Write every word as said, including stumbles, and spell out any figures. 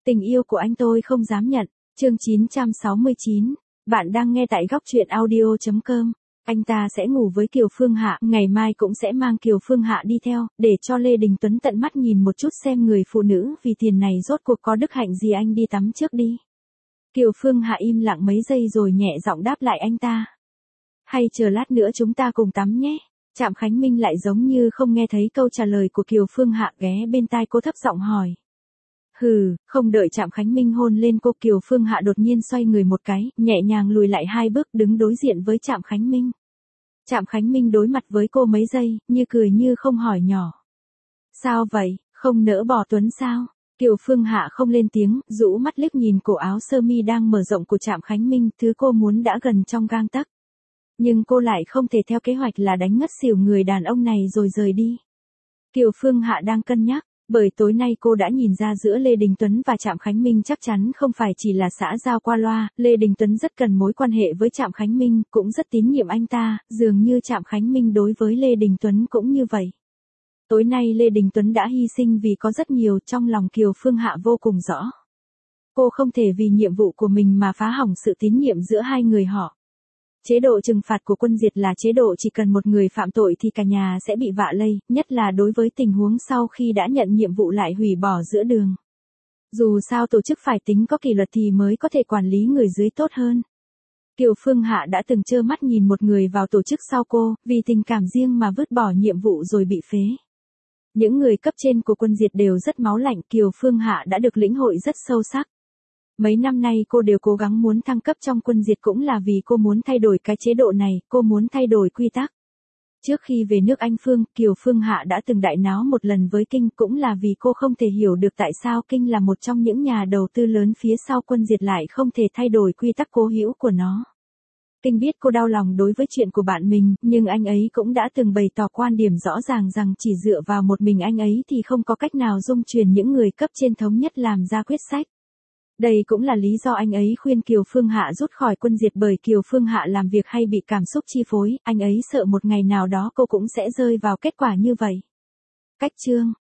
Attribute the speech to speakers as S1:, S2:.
S1: Tình yêu của anh tôi không dám nhận. Chương chín trăm sáu mươi chín. Bạn đang nghe tại góc truyện audio chấm com. Anh ta sẽ ngủ với Kiều Phương Hạ, ngày mai cũng sẽ mang Kiều Phương Hạ đi theo, để cho Lê Đình Tuấn tận mắt nhìn một chút xem người phụ nữ vì tiền này rốt cuộc có đức hạnh gì. Anh đi tắm trước đi. Kiều Phương Hạ im lặng mấy giây rồi nhẹ giọng đáp lại anh ta. Hay chờ lát nữa chúng ta cùng tắm nhé. Trạm Khánh Minh lại giống như không nghe thấy câu trả lời của Kiều Phương Hạ, ghé bên tai cô thấp giọng hỏi. Hừ, không đợi Trạm Khánh Minh hôn lên cô, Kiều Phương Hạ đột nhiên xoay người một cái, nhẹ nhàng lùi lại hai bước đứng đối diện với Trạm Khánh Minh. Trạm Khánh Minh đối mặt với cô mấy giây, như cười như không hỏi nhỏ. Sao vậy, không nỡ bỏ Tuấn sao? Kiều Phương Hạ không lên tiếng, rũ mắt liếc nhìn cổ áo sơ mi đang mở rộng của Trạm Khánh Minh, thứ cô muốn đã gần trong gang tấc. Nhưng cô lại không thể theo kế hoạch là đánh ngất xỉu người đàn ông này rồi rời đi. Kiều Phương Hạ đang cân nhắc, bởi tối nay cô đã nhìn ra giữa Lê Đình Tuấn và Trạm Khánh Minh chắc chắn không phải chỉ là xã giao qua loa, Lê Đình Tuấn rất cần mối quan hệ với Trạm Khánh Minh, cũng rất tín nhiệm anh ta, dường như Trạm Khánh Minh đối với Lê Đình Tuấn cũng như vậy. Tối nay Lê Đình Tuấn đã hy sinh vì có rất nhiều, trong lòng Kiều Phương Hạ vô cùng rõ. Cô không thể vì nhiệm vụ của mình mà phá hỏng sự tín nhiệm giữa hai người họ. Chế độ trừng phạt của quân diệt là chế độ chỉ cần một người phạm tội thì cả nhà sẽ bị vạ lây, nhất là đối với tình huống sau khi đã nhận nhiệm vụ lại hủy bỏ giữa đường. Dù sao tổ chức phải tính có kỷ luật thì mới có thể quản lý người dưới tốt hơn. Kiều Phương Hạ đã từng trơ mắt nhìn một người vào tổ chức sau cô, vì tình cảm riêng mà vứt bỏ nhiệm vụ rồi bị phế. Những người cấp trên của quân diệt đều rất máu lạnh, Kiều Phương Hạ đã được lĩnh hội rất sâu sắc. Mấy năm nay cô đều cố gắng muốn thăng cấp trong quân diệt cũng là vì cô muốn thay đổi cái chế độ này, cô muốn thay đổi quy tắc. Trước khi về nước Anh Phương, Kiều Phương Hạ đã từng đại náo một lần với Kinh, cũng là vì cô không thể hiểu được tại sao Kinh là một trong những nhà đầu tư lớn phía sau quân diệt lại không thể thay đổi quy tắc cố hữu của nó. Kinh biết cô đau lòng đối với chuyện của bạn mình, nhưng anh ấy cũng đã từng bày tỏ quan điểm rõ ràng rằng chỉ dựa vào một mình anh ấy thì không có cách nào dung truyền những người cấp trên thống nhất làm ra quyết sách. Đây cũng là lý do anh ấy khuyên Kiều Phương Hạ rút khỏi quân diệt, bởi Kiều Phương Hạ làm việc hay bị cảm xúc chi phối, anh ấy sợ một ngày nào đó cô cũng sẽ rơi vào kết quả như vậy. Cách chương